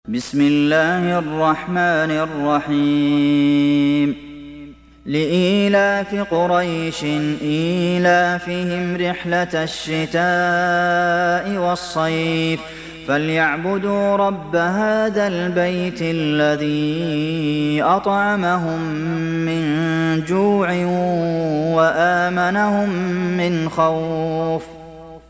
بسم الله الرحمن الرحيم لإيلاف قريش إيلافهم رحلة الشتاء والصيف فليعبدوا رب هذا البيت الذي أطعمهم من جوع وآمنهم من خوف